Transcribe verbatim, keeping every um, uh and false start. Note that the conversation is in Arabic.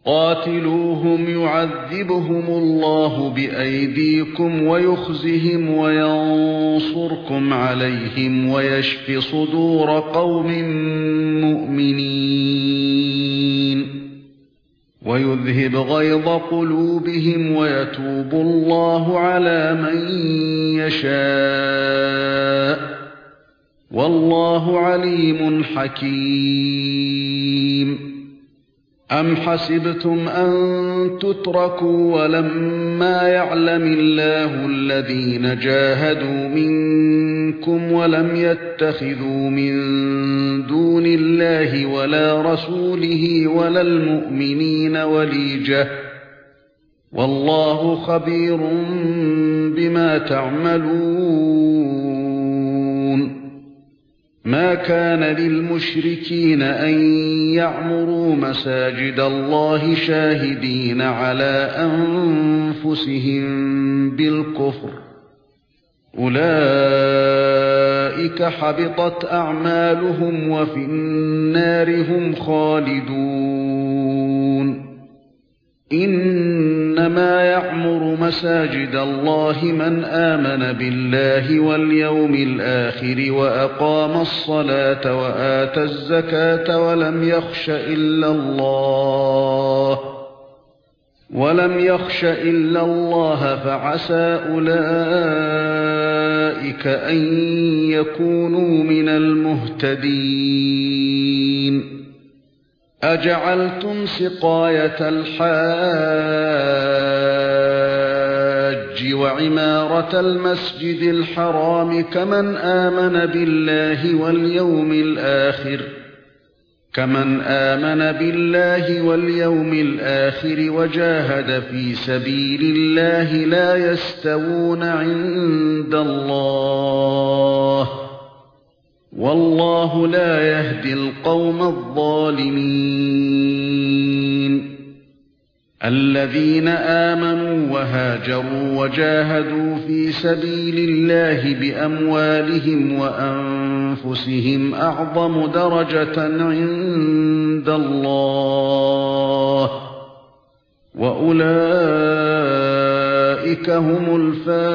قاتلوهم يعذبهم الله بأيديكم ويخزهم وينصركم عليهم ويشف صدور قوم مؤمنين ويذهب غيظ قلوبهم ويتوب الله على من يشاء والله عليم حكيم. أَمْ حَسِبْتُمْ أَن تُتْرَكُوا وَلَمَّا يَعْلَمِ اللَّهُ الَّذِينَ جَاهَدُوا مِنكُمْ وَلَمْ يَتَّخِذُوا مِن دُونِ اللَّهِ وَلَا رَسُولِهِ وَلَا الْمُؤْمِنِينَ وَلِيجَةً وَاللَّهُ خَبِيرٌ بِمَا تَعْمَلُونَ. ما كان للمشركين أن يعمروا مساجد الله شاهدين على أنفسهم بالكفر أولئك حبطت أعمالهم وفي النار هم خالدون. إنما يعمر مساجد الله من آمن بالله واليوم الآخر وأقام الصلاة وآتى الزكاة ولم يخش إلا الله ولم يخش إلا الله فعسى أولئك أن يكونوا من المهتدين. أجعلتم سقاية الحاج وعمارة المسجد الحرام كمن آمن بالله واليوم الآخر كمن آمن بالله واليوم الآخر وجاهد في سبيل الله لا يستوون عند الله والله لا يهدي القوم الظالمين. الذين آمنوا وهاجروا وجاهدوا في سبيل الله بأموالهم وأنفسهم أعظم درجة عند الله وأولئك هم الفائزون.